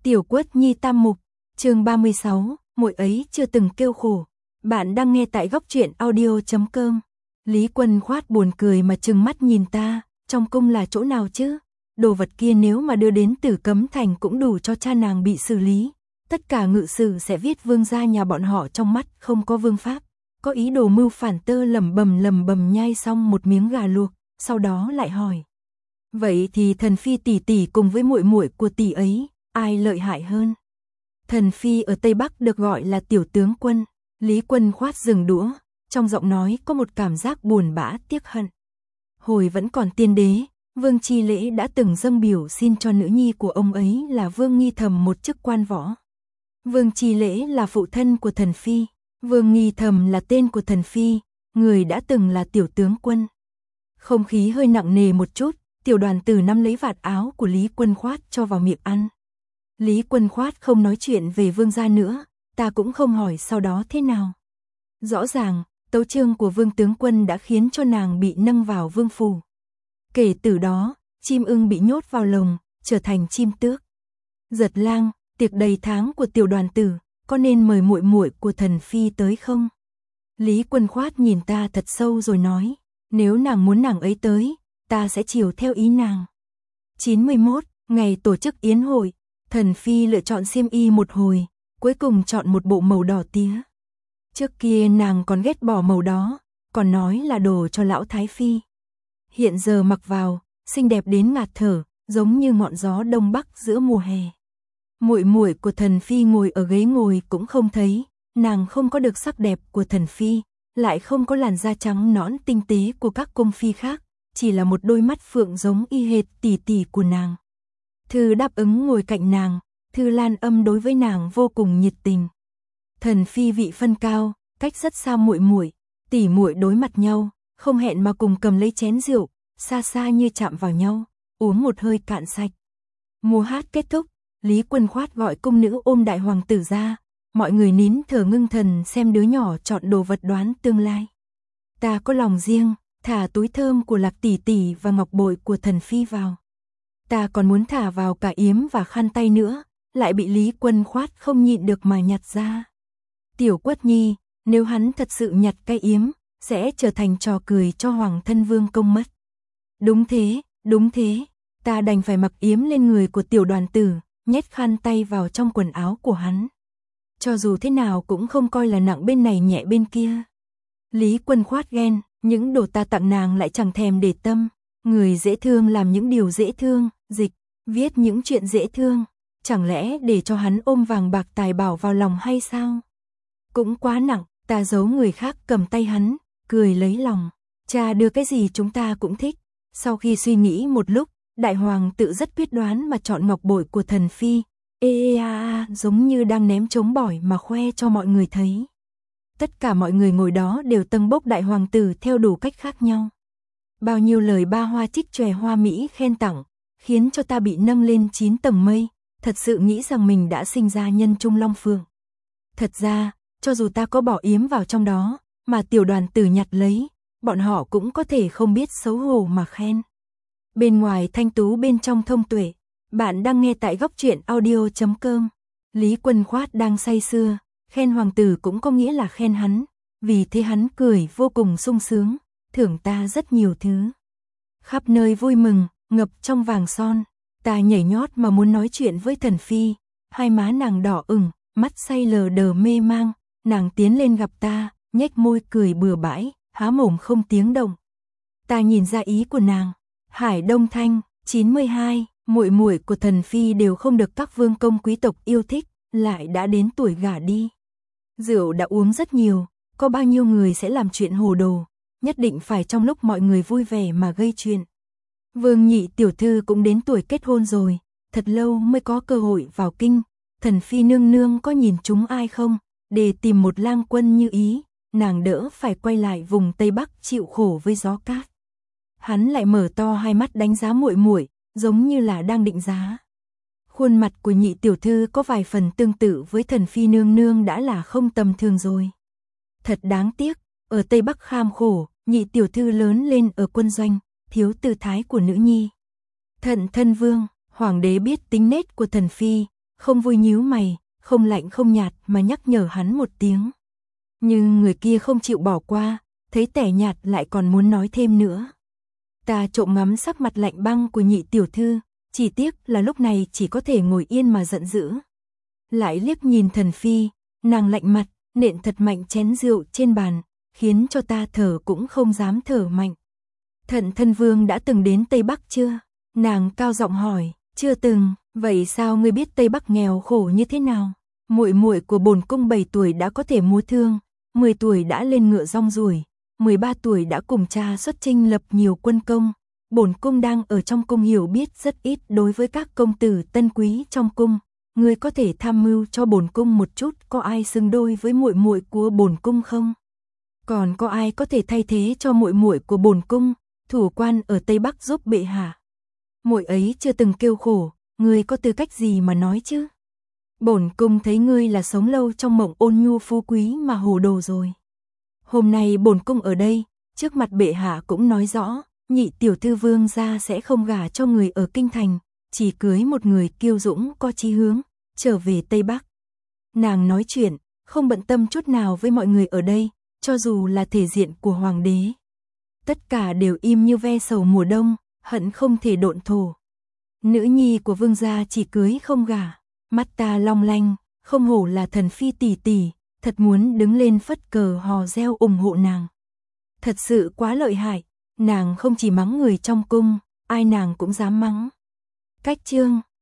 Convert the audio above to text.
Tiểu Quất Nhi tam mục, chương 36, muội ấy chưa từng kêu khổ. Bạn đang nghe tại góc truyện audio.com. Lý Quân Khoát buồn cười mà trừng mắt nhìn ta, trong cung là chỗ nào chứ? Đồ vật kia nếu mà đưa đến Tử Cấm Thành cũng đủ cho cha nàng bị xử lý. Tất cả ngự sử sẽ viết vương gia nhà bọn họ trong mắt không có vương pháp. Có ý đồ mưu phản. Tơ lẩm bẩm nhai xong một miếng gà luộc, sau đó lại hỏi. Vậy thì Thần Phi tỷ tỷ cùng với muội muội của tỷ ấy, ai lợi hại hơn? Thần Phi ở Tây Bắc được gọi là tiểu tướng quân. Lý Quân Khoát dừng đũa, trong giọng nói có một cảm giác buồn bã tiếc hận. Hồi vẫn còn tiên đế, Vương Chi Lễ đã từng dâng biểu xin cho nữ nhi của ông ấy là Vương Nghi Thầm một chức quan võ. Vương Chi Lễ là phụ thân của Thần Phi, Vương Nghi Thầm là tên của Thần Phi, người đã từng là tiểu tướng quân. Không khí hơi nặng nề một chút, Tiểu Đoàn Tử nắm lấy vạt áo của Lý Quân Khoát cho vào miệng ăn. Lý Quân Khoát không nói chuyện về vương gia nữa, ta cũng không hỏi sau đó thế nào. Rõ ràng, tấu chương của vương tướng quân đã khiến cho nàng bị nâng vào vương phủ. Kể từ đó, chim ưng bị nhốt vào lồng, trở thành chim tước. Giật Lang, tiệc đầy tháng của Tiểu Đoàn Tử, có nên mời muội muội của Thần Phi tới không? Lý Quân Khoát nhìn ta thật sâu rồi nói, nếu nàng muốn nàng ấy tới, ta sẽ chiều theo ý nàng. 91, ngày tổ chức yến hội, Thần Phi lựa chọn xiêm y một hồi, cuối cùng chọn một bộ màu đỏ tía. Trước kia nàng còn ghét bỏ màu đó, còn nói là đồ cho lão Thái Phi. Hiện giờ mặc vào, xinh đẹp đến ngạt thở, giống như ngọn gió đông bắc giữa mùa hè. Muội muội của Thần Phi ngồi ở ghế ngồi cũng không thấy, nàng không có được sắc đẹp của Thần Phi, lại không có làn da trắng nõn tinh tế của các cung phi khác, chỉ là một đôi mắt phượng giống y hệt tỷ tỷ của nàng. Thư đáp ứng ngồi cạnh nàng, Thư Lan Âm đối với nàng vô cùng nhiệt tình. Thần Phi vị phân cao, cách rất xa muội muội, tỷ muội đối mặt nhau, không hẹn mà cùng cầm lấy chén rượu, xa xa như chạm vào nhau, uống một hơi cạn sạch. Mùa hát kết thúc, Lý Quân Khoát gọi cung nữ ôm đại hoàng tử ra, mọi người nín thở ngưng thần xem đứa nhỏ chọn đồ vật đoán tương lai. Ta có lòng riêng, thả túi thơm của Lạc tỷ tỷ và ngọc bội của Thần Phi vào. Ta còn muốn thả vào cả yếm và khăn tay nữa, lại bị Lý Quân Khoát không nhịn được mà nhặt ra. Tiểu Quất Nhi, nếu hắn thật sự nhặt cái yếm, sẽ trở thành trò cười cho Hoàng thân Vương công mất. Đúng thế, ta đành phải mặc yếm lên người của Tiểu Đoàn Tử, nhét khăn tay vào trong quần áo của hắn. Cho dù thế nào cũng không coi là nặng bên này nhẹ bên kia. Lý Quân Khoát ghen, những đồ ta tặng nàng lại chẳng thèm để tâm. Người dễ thương làm những điều dễ thương, dịch, viết những chuyện dễ thương. Chẳng lẽ để cho hắn ôm vàng bạc tài bảo vào lòng hay sao? Cũng quá nặng, ta giấu người khác cầm tay hắn, cười lấy lòng. Cha đưa cái gì chúng ta cũng thích. Sau khi suy nghĩ một lúc, đại hoàng tự rất quyết đoán mà chọn ngọc bội của Thần Phi. Giống như đang ném trống bỏi mà khoe cho mọi người thấy. Tất cả mọi người ngồi đó đều tâng bốc đại hoàng tử theo đủ cách khác nhau. Bao nhiêu lời ba hoa trích chòe hoa mỹ khen tặng, khiến cho ta bị nâng lên 9 tầng mây, thật sự nghĩ rằng mình đã sinh ra nhân trung long phượng. Thật ra, cho dù ta có bỏ yếm vào trong đó, mà Tiểu Đoàn Tử nhặt lấy, bọn họ cũng có thể không biết xấu hổ mà khen. Bên ngoài thanh tú bên trong thông tuệ, bạn đang nghe tại góc truyện audio.com. Lý Quân Khoát đang say sưa, khen hoàng tử cũng có nghĩa là khen hắn, vì thế hắn cười vô cùng sung sướng, thưởng ta rất nhiều thứ. Khắp nơi vui mừng, ngập trong vàng son, ta nhảy nhót mà muốn nói chuyện với Thần Phi, hai má nàng đỏ ửng, mắt say lờ đờ mê mang, nàng tiến lên gặp ta, nhếch môi cười bừa bãi, há mồm không tiếng động. Ta nhìn ra ý của nàng. Hải Đông Thanh, 92, muội muội của Thần Phi đều không được các vương công quý tộc yêu thích, lại đã đến tuổi gả đi. Rượu đã uống rất nhiều, có bao nhiêu người sẽ làm chuyện hồ đồ, nhất định phải trong lúc mọi người vui vẻ mà gây chuyện. Vương nhị tiểu thư cũng đến tuổi kết hôn rồi, thật lâu mới có cơ hội vào kinh. Thần Phi nương nương có nhìn chúng ai không, để tìm một lang quân như ý, nàng đỡ phải quay lại vùng Tây Bắc chịu khổ với gió cát. Hắn lại mở to hai mắt đánh giá muội muội, giống như là đang định giá. Khuôn mặt của nhị tiểu thư có vài phần tương tự với Thần Phi nương nương đã là không tầm thường rồi. Thật đáng tiếc, ở Tây Bắc kham khổ, nhị tiểu thư lớn lên ở quân doanh, thiếu tư thái của nữ nhi. Thận Thân Vương, hoàng đế biết tính nết của Thần Phi, không vui nhíu mày, không lạnh không nhạt mà nhắc nhở hắn một tiếng. Nhưng người kia không chịu bỏ qua, thấy tẻ nhạt lại còn muốn nói thêm nữa. Ta trộm ngắm sắc mặt lạnh băng của nhị tiểu thư, chỉ tiếc là lúc này chỉ có thể ngồi yên mà giận dữ. Lại liếc nhìn Thần Phi, nàng lạnh mặt, nện thật mạnh chén rượu trên bàn, khiến cho ta thở cũng không dám thở mạnh. Thận Thân Vương đã từng đến Tây Bắc chưa? Nàng cao giọng hỏi. Chưa từng. Vậy sao ngươi biết Tây Bắc nghèo khổ như thế nào? Muội muội của bổn cung 7 tuổi đã có thể múa thương, 10 tuổi đã lên ngựa rong ruổi, 13 tuổi đã cùng cha xuất chinh lập nhiều quân công. Bổn cung đang ở trong cung hiểu biết rất ít đối với các công tử tân quý trong cung. Ngươi có thể tham mưu cho bổn cung một chút, có ai xứng đôi với muội muội của bổn cung không? Còn có ai có thể thay thế cho muội muội của bổn cung, thủ quan ở Tây Bắc giúp bệ hạ? Muội ấy chưa từng kêu khổ, ngươi có tư cách gì mà nói chứ? Bổn cung thấy ngươi là sống lâu trong mộng ôn nhu phú quý mà hồ đồ rồi. Hôm nay bổn cung ở đây, trước mặt bệ hạ cũng nói rõ, nhị tiểu thư Vương gia sẽ không gả cho người ở kinh thành, chỉ cưới một người kiêu dũng có chí hướng, trở về Tây Bắc. Nàng nói chuyện, không bận tâm chút nào với mọi người ở đây, cho dù là thể diện của hoàng đế. Tất cả đều im như ve sầu mùa đông, hận không thể độn thổ. Nữ nhi của vương gia chỉ cưới không gả, mắt ta long lanh, không hổ là Thần Phi tỷ tỷ, thật muốn đứng lên phất cờ hò reo ủng hộ nàng. Thật sự quá lợi hại, nàng không chỉ mắng người trong cung, ai nàng cũng dám mắng. Cách chương